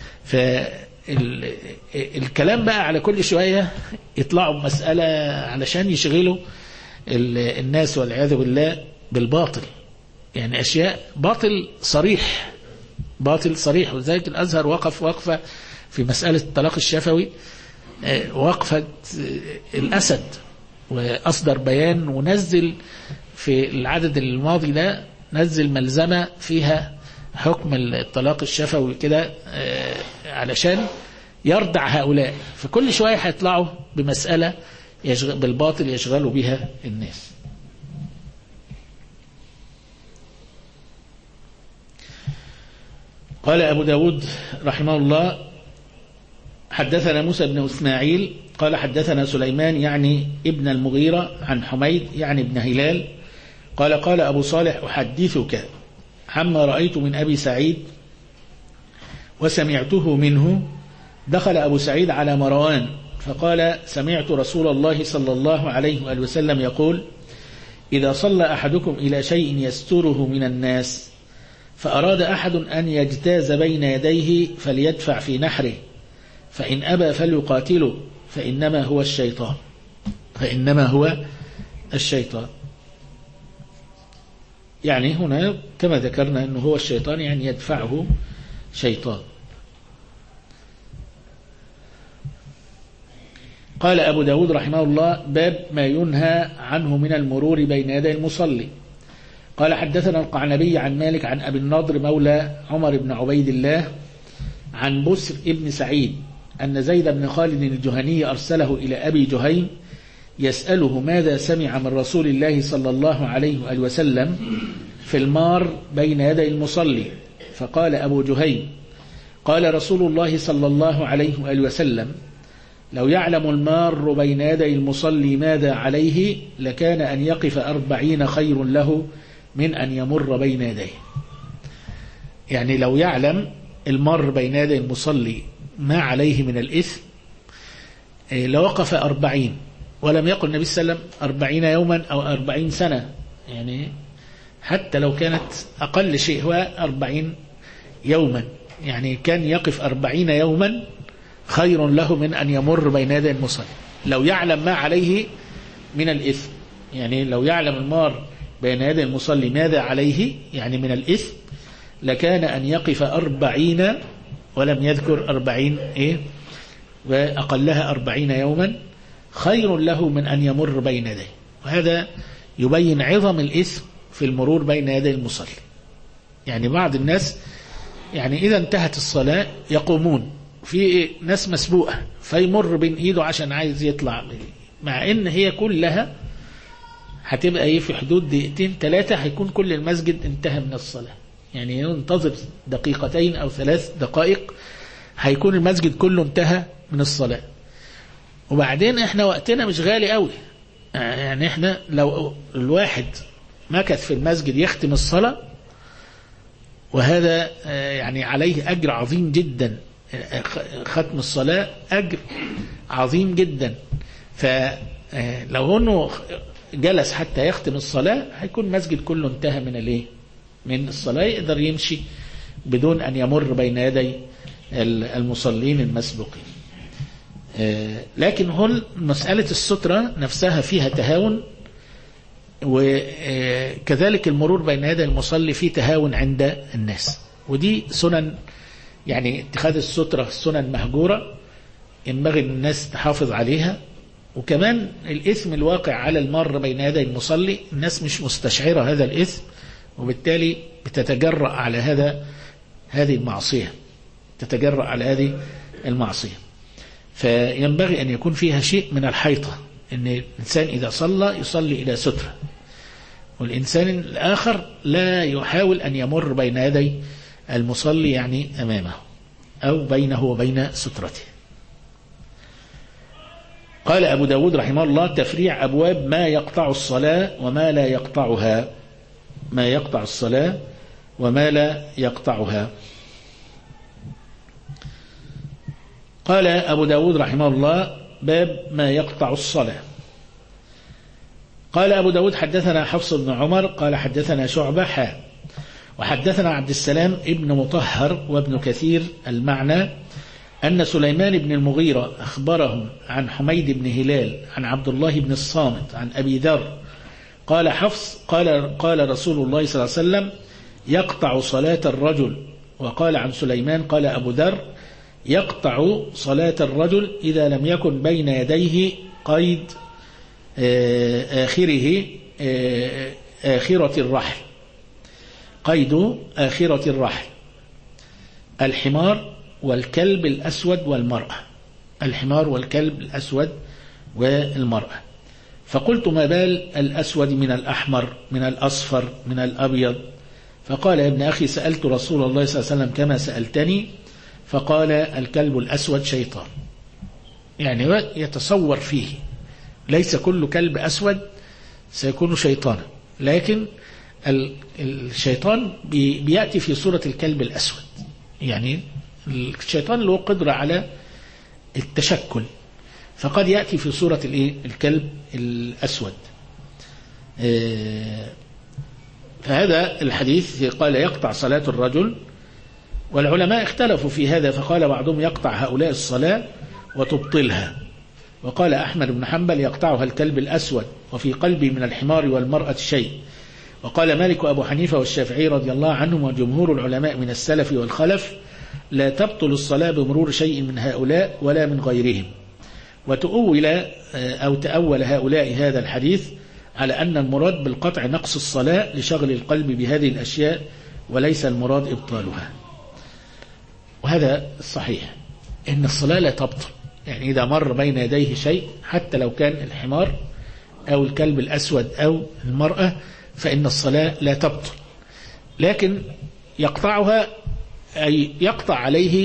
فالكلام بقى على كل شوية يطلعوا بمسألة علشان يشغلوا الناس والعياذ بالله بالباطل، يعني أشياء باطل صريح، باطل صريح. وذلك الأزهر وقف وقفة في مسألة الطلاق الشفوي، وقفة الأسد، وأصدر بيان ونزل في العدد الماضي ده، نزل ملزمة فيها حكم الطلاق الشفوي كده علشان يردع هؤلاء. فكل شوية هيطلعوا بمسألة بالباطل يشغلوا بها الناس. قال أبو داود رحمه الله: حدثنا موسى بن إسماعيل قال حدثنا سليمان يعني ابن المغيرة عن حميد يعني ابن هلال قال قال أبو صالح: أحدثك عما رأيت من أبي سعيد وسمعته منه. دخل أبو سعيد على مروان فقال: سمعت رسول الله صلى الله عليه وآله وسلم يقول: إذا صلى أحدكم إلى شيء يستره من الناس فأراد أحد أن يجتاز بين يديه فليدفع في نحره، فإن أبى فليقاتله، فإنما هو الشيطان، فإنما هو الشيطان. يعني هنا كما ذكرنا أنه هو الشيطان، يعني يدفعه شيطان. قال أبو داود رحمه الله: باب ما ينهى عنه من المرور بين يدي المصلي. قال حدثنا القعنبي عن مالك عن أبي النضر مولى عمر بن عبيد الله عن بسر ابن سعيد أن زيد بن خالد الجهني أرسله إلى أبي جهيم يسأله ماذا سمع من رسول الله صلى الله عليه وآله وسلم في المار بين يدي المصلي. فقال أبو جهيم: قال رسول الله صلى الله عليه وآله وسلم: لو يعلم المار بين يدي المصلي ماذا عليه لكان أن يقف 40 خير له من أن يمر بين يديه. يعني لو يعلم المار بين يدي المصلي ما عليه من الإثم لوقف 40، ولم يقل النبي صلى الله عليه وسلم 40 يوما أو 40 سنة، يعني حتى لو كانت أقل شيء هو 40 يوما، يعني كان يقف 40 يوما خير له من أن يمر بين يدي المصلي لو يعلم ما عليه من الإثم. يعني لو يعلم المار بين يدي المصلي ماذا عليه يعني من الإثم لكان أن يقف 40، ولم يذكر 40 وأقلها 40 يوما خير له من أن يمر بين يديه. وهذا يبين عظم الإثم في المرور بين يدي المصلي. يعني بعض الناس يعني إذا انتهت الصلاة يقومون، في ناس مسبوقة فيمر بين إيده عشان عايز يطلع، مع إن هي كلها هتبقى في حدود 2-3 هيكون كل المسجد انتهى من الصلاة. يعني ينتظر 2 أو 3 دقائق هيكون المسجد كله انتهى من الصلاة. وبعدين احنا وقتنا مش غالي قوي، يعني احنا لو الواحد مكث في المسجد يختم الصلاة وهذا يعني عليه أجر عظيم جدا، ختم الصلاة أجر عظيم جدا. فلو انه جلس حتى يختم الصلاة هيكون المسجد كله انتهى من الصلاة، يقدر يمشي بدون أن يمر بين يدي المصلين المسبوقين. لكن هل مسألة السترة نفسها فيها تهاون، وكذلك المرور بين يدي المصلي فيه تهاون عند الناس، ودي سنن، يعني اتخاذ السترة سنن مهجورة ينبغي الناس تحافظ عليها. وكمان الإثم الواقع على المار بين يدي المصلي الناس مش مستشعرة هذا الإثم، وبالتالي بتتجرأ على هذه المعصية، تتجرأ على هذه المعصية. فينبغي أن يكون فيها شيء من الحيطة، أن الإنسان إذا صلى يصلي إلى سترة، والإنسان الآخر لا يحاول أن يمر بين يدي المصلي يعني أمامه أو بينه وبين سترته. قال أبو داود رحمه الله: تفريع أبواب ما يقطع الصلاة وما لا يقطعها، ما يقطع الصلاة وما لا يقطعها. قال أبو داود رحمه الله: باب ما يقطع الصلاة. قال أبو داود حدثنا حفص بن عمر قال حدثنا شعبة وحدثنا عبد السلام ابن مطهر وابن كثير المعنى أن سليمان بن المغيرة أخبرهم عن حميد بن هلال عن عبد الله بن الصامت عن أبي ذر قال حفص قال رسول الله صلى الله عليه وسلم يقطع صلاة الرجل. وقال عن سليمان قال أبو ذر يقطع صلاة الرجل إذا لم يكن بين يديه قيد آخرة الرحل، قيد آخرة الرحل، الحمار والكلب الأسود والمرأة، الحمار والكلب الأسود والمرأة. فقلت ما بال الأسود من الأحمر من الأصفر من الأبيض؟ فقال يا ابن أخي سألت رسول الله صلى الله عليه وسلم كما سألتني، فقال الكلب الأسود شيطان. يعني يتصور فيه ليس كل كلب أسود سيكون شيطانا، لكن الشيطان بيأتي في صورة الكلب الأسود. يعني الشيطان له قدرة على التشكل، فقد يأتي في صورة الكلب الأسود. فهذا الحديث قال يقطع صلاة الرجل، والعلماء اختلفوا في هذا، فقال بعضهم يقطع هؤلاء الصلاة وتبطلها، وقال أحمد بن حنبل يقطعها الكلب الأسود وفي قلبي من الحمار والمرأة شيء. وقال مالك وأبو حنيفة والشافعي رضي الله عنهم وجمهور العلماء من السلف والخلف لا تبطل الصلاة بمرور شيء من هؤلاء ولا من غيرهم. تأول هؤلاء هذا الحديث على أن المراد بالقطع نقص الصلاة لشغل القلب بهذه الأشياء وليس المراد إبطالها. وهذا الصحيح إن الصلاة لا تبطل، يعني إذا مر بين يديه شيء حتى لو كان الحمار أو الكلب الأسود أو المرأة فإن الصلاة لا تبطل، لكن يقطعها أي يقطع عليه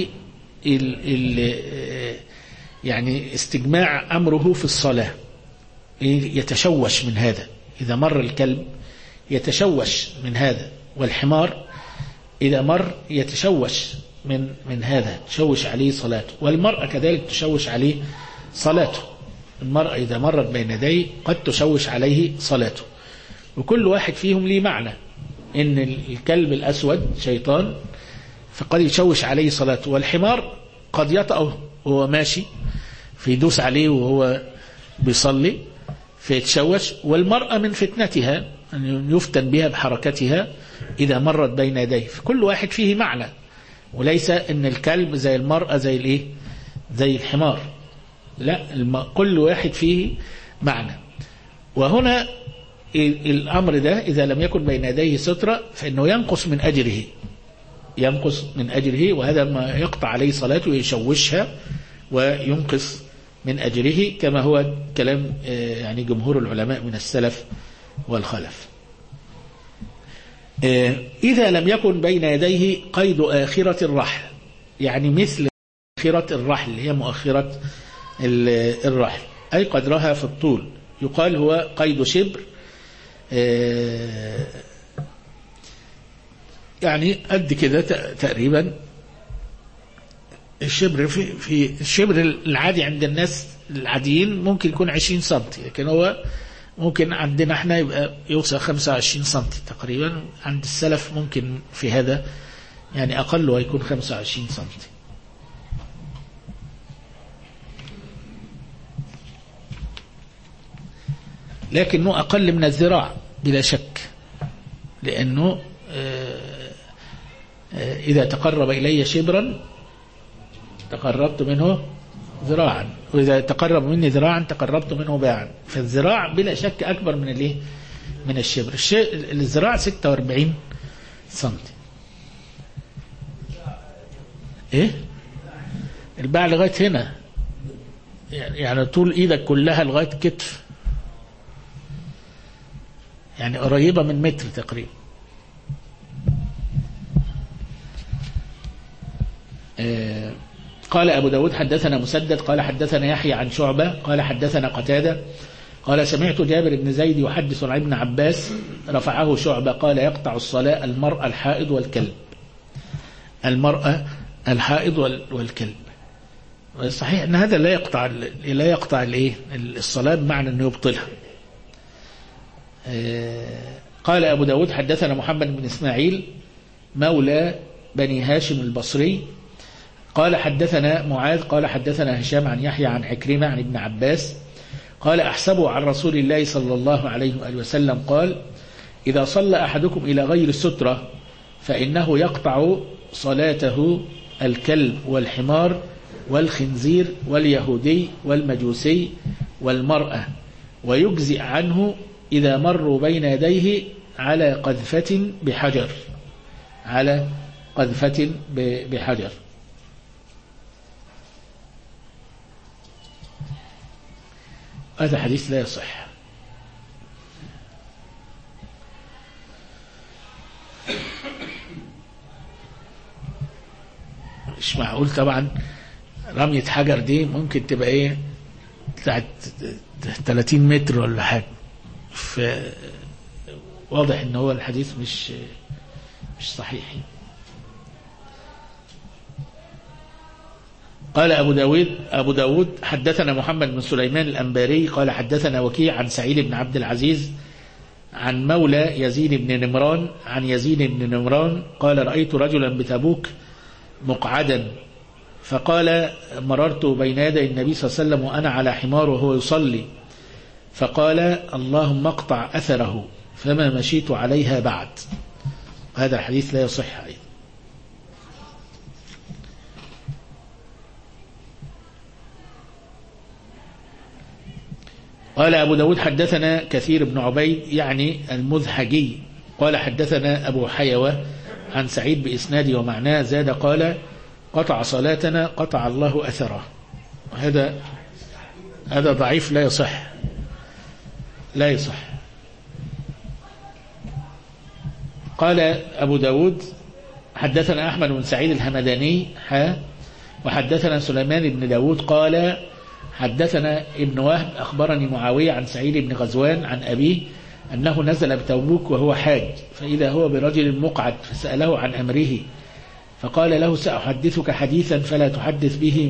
يعني استجماع أمره في الصلاة، يتشوش من هذا. إذا مر الكلب يتشوش من هذا، والحمار إذا مر يتشوش من هذا، تشوش عليه صلاته، والمرأة كذلك تشوش عليه صلاته. المرأة إذا مرت بين يديه قد تشوش عليه صلاته، وكل واحد فيهم ليه معنى. إن الكلب الأسود شيطان فقد يشوش عليه صلاته، والحمار قد يطأه وهو ماشي فيدوس عليه وهو بيصلي فيتشوش، والمرأة من فتنتها أن يفتن بها بحركتها إذا مرت بين يديه. فكل واحد فيه معنى، وليس أن الكلب زي المرأة زي الحمار، لا، كل واحد فيه معنى. وهنا الأمر ده إذا لم يكن بين يديه سترة فإنه ينقص من أجره، ينقص من أجره، وهذا ما يقطع عليه صلاته يشوشها وينقص من أجره، كما هو كلام يعني جمهور العلماء من السلف والخلف. إذا لم يكن بين يديه قيد آخرة الرحل، يعني مثل آخرة الرحل هي مؤخرة الرحل أي قدرها في الطول، يقال هو قيد شبر، يعني قد كده تقريبا. الشبر في الشبر العادي عند الناس العاديين ممكن يكون 20 سنتي، لكن هو ممكن عندنا احنا يبقى يوصل 25 سنتي تقريبا. عند السلف ممكن في هذا يعني أقل ويكون 25 سنتي. لكنه أقل من الذراع بلا شك، لأنه إذا تقرب إلي شبرا تقربت منه ذراعا، وإذا تقرب مني ذراعا تقربت منه باعا. فالذراع بلا شك أكبر من الشبر. الذراع 46 سنتي. إيه؟ الباع لغاية هنا، يعني طول إيدك كلها لغاية كتف، يعني قريبة من متر تقريبا. قال أبو داود حدثنا مسدد قال حدثنا يحيى عن شعبة قال حدثنا قتادة قال سمعت جابر بن زيد يحدث عن ابن عباس رفعه شعبة قال يقطع الصلاة المرأة الحائض والكلب، المرأة الحائض والكلب. صحيح أن هذا لا يقطع الصلاة بمعنى أنه يبطلها، قال أبو داود حدثنا محمد بن إسماعيل مولى بني هاشم البصري قال حدثنا معاذ قال حدثنا هشام عن يحيى عن عكرمة عن ابن عباس قال أحسبه عن رسول الله صلى الله عليه وآله وسلم قال إذا صلى أحدكم إلى غير السترة فإنه يقطع صلاته الكلب والحمار والخنزير واليهودي والمجوسي والمرأة ويجزئ عنه إذا مروا بين يديه على قذفة بحجر بحجر. هذا حديث لا يصح. مش معقول طبعا رمية حجر دي ممكن تبقى ايه بتاعت 30 متر ولا حاجة. واضح ان هو الحديث مش صحيح. قال أبو داود حدثنا محمد بن سليمان الأنباري قال حدثنا وكيع عن سعيد بن عبد العزيز عن مولى يزيد بن نمران عن يزيد بن نمران قال رأيت رجلا بتبوك مقعدا فقال مررت بين يدي النبي صلى الله عليه وسلم وأنا على حمار وهو يصلي فقال اللهم اقطع أثره فما مشيت عليها بعد. هذا الحديث لا يصح أيضا. قال أبو داود حدثنا كثير بن عبيد يعني المذحجي قال حدثنا أبو حيوة عن سعيد بإسناده ومعناه زاد قال قطع صلاتنا قطع الله أثره. هذا ضعيف لا يصح. قال أبو داود حدثنا أحمد بن سعيد الهمداني وحدثنا سليمان بن داود قال حدثنا ابن وهب أخبرني معاوية عن سعيد بن غزوان عن أبيه أنه نزل بتبوك وهو حاج فإذا هو برجل مقعد فسأله عن أمره فقال له سأحدثك حديثا فلا تحدث به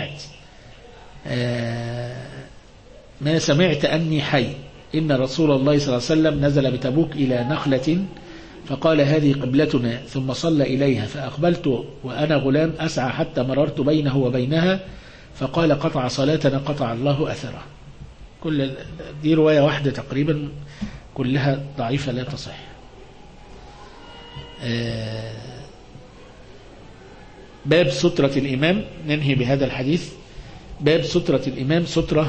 ما سمعت أني حي. إن رسول الله صلى الله عليه وسلم نزل بتبوك إلى نخلة فقال هذه قبلتنا ثم صلى إليها فأقبلت وأنا غلام أسعى حتى مررت بينه وبينها فقال قطع صلاتنا قطع الله أثره. كل دي رواية واحدة تقريبا كلها ضعيفة لا تصح. باب سترة الإمام ننهي بهذا الحديث. باب سترة الإمام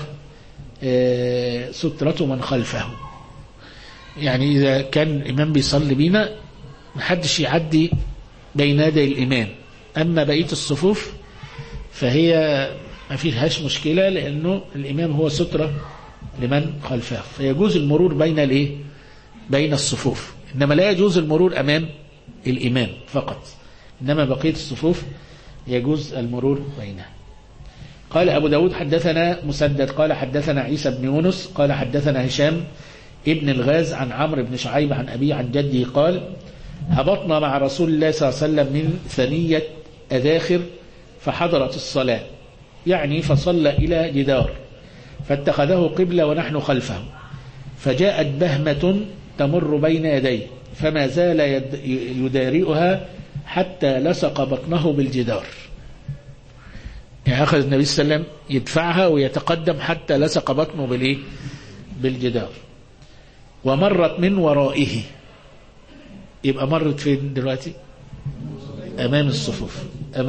سترة من خلفه. يعني إذا كان الإمام بيصلي بينا محدش يعدي بين يدي الإمام. أما بقية الصفوف فهي ما فيهاش مشكلة لأنه الإمام هو سترة لمن خلفه فيجوز المرور بين الصفوف. إنما لا يجوز المرور أمام الإمام فقط إنما بقية الصفوف يجوز المرور بينها. قال أبو داود حدثنا مسدد قال حدثنا عيسى بن يونس قال حدثنا هشام ابن الغاز عن عمرو بن شعيب عن أبي عن جدي قال هبطنا مع رسول الله صلى الله عليه وسلم من ثنية أذاخر فحضرت الصلاة يعني فصلى إلى جدار فاتخذه قبلة ونحن خلفه فجاءت بهمة تمر بين يديه فما زال يدارئها حتى لصق بطنه بالجدار. يعني أخذ النبي صلى الله عليه وسلم يدفعها ويتقدم حتى لصق بطنه بالجدار. ومرت من ورائه يبقى مرت فين دلوقتي؟ أمام الصفوف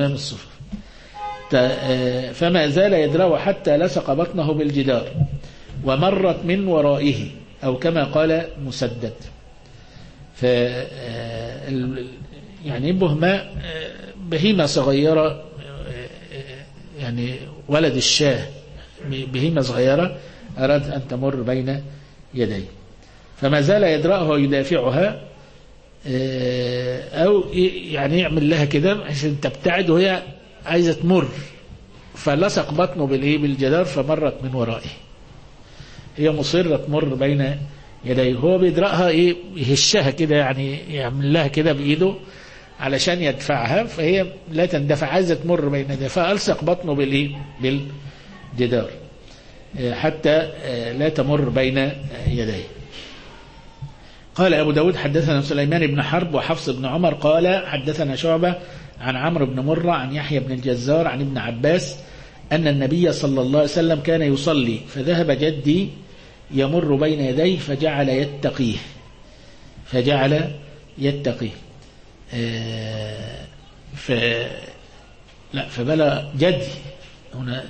فما زال يدرأ حتى لصق بطنه بالجدار ومرت من ورائه أو كما قال مسدد. يعني بهيمة صغيرة يعني ولد الشاه بهيمة صغيرة أراد أن تمر بين يديه فما زال يدرأها ويدافعها أو يعني يعمل لها كده عشان تبتعد وهي عايزة تمر فلصق بطنه بالجدار فمرت من ورائه. هي مصرة تمر بين يديه هو بيدرأها يهشها كده يعني يعمل لها كده بإيده علشان يدفعها فهي لا تندفع عايزة تمر بين يديه فألصق بطنه بالجدار حتى لا تمر بين يديه. قال أبو داود حدثنا سليمان بن حرب وحفص بن عمر قال حدثنا شعبة عن عمرو بن مرة عن يحيى بن الجزار عن ابن عباس أن النبي صلى الله عليه وسلم كان يصلي فذهب جدي يمر بين يديه فجعل يتقيه فبلغ جدي هنا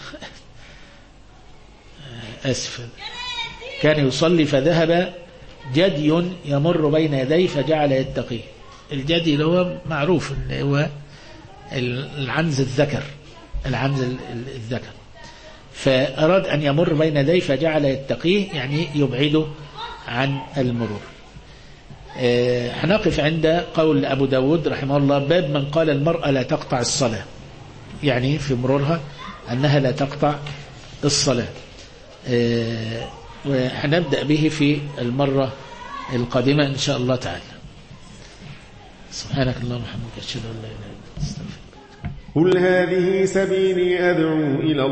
أسف كان يصلي فذهب جدي يمر بين يديه فجعل يتقيه. الجدي اللي هو معروف اللي هو العنز الذكر فأراد أن يمر بين يديه فجعل يتقيه يعني يبعده عن المرور. هنقف عند قول أبو داود رحمه الله باب من قال المرأة لا تقطع الصلاة، يعني في مرورها أنها لا تقطع الصلاة، وهنبدأ به في المرة القادمة إن شاء الله تعالى. سبحانك اللهم وبحمدك أشهد أن لا إله إلا أنت أستغفرك. قل هذه سبيلي أدعو إلى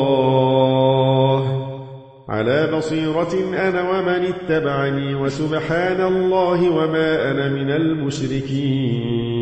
الله على بصيرة أنا ومن اتبعني وسبحان الله وما أنا من المشركين.